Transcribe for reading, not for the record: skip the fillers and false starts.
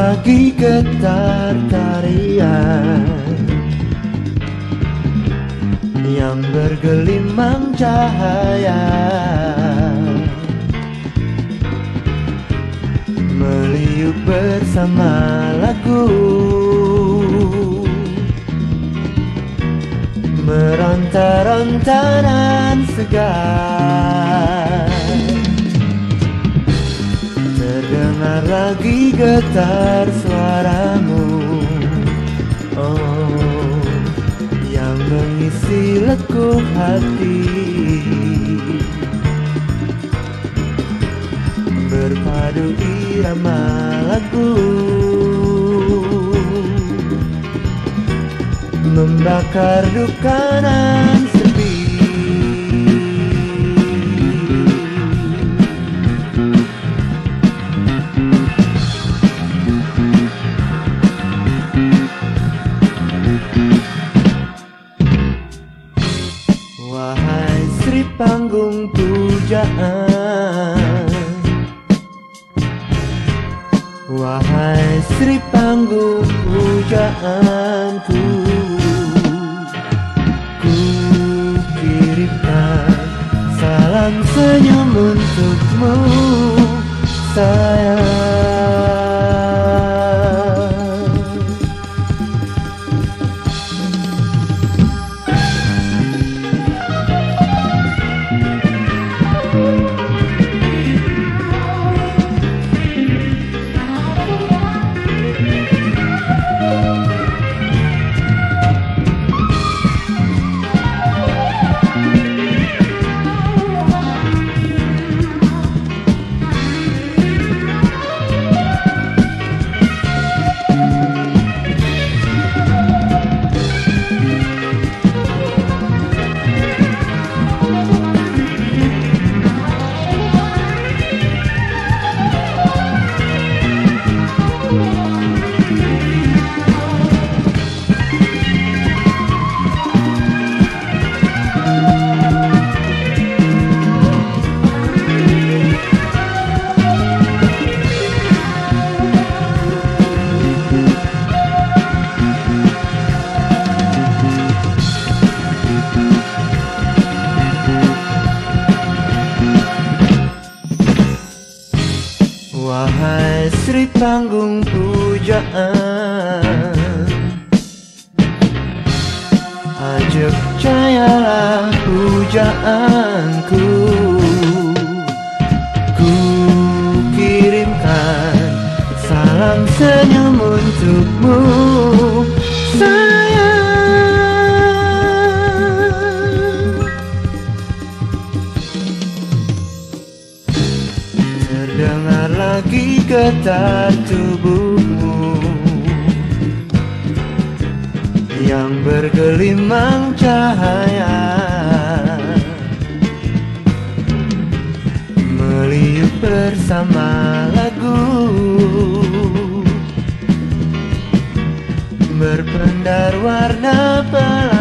lagi getar tarian yang bergelimang cahaya, meliuk bersama lagu, meronta-ronta nan segar. Terdengar lagi getar suaramu, oh, yang mengisi lekuk hati, berpadu irama lagu, membakar duka nan sepi. Wahai Sri Panggung Pujaan, wahai Sri Panggung Pujaanku, ku kirimkan salam senyum untukmu, sayang. Wahai Sri Panggung Pujaan, ajak cayalah pujaanku, ku kirimkan salam senyum untukmu, sayang. Terdengar lagi getar tubuhmu yang bergelimang cahaya, meliuk bersama lagu, berpendar warna pelangi.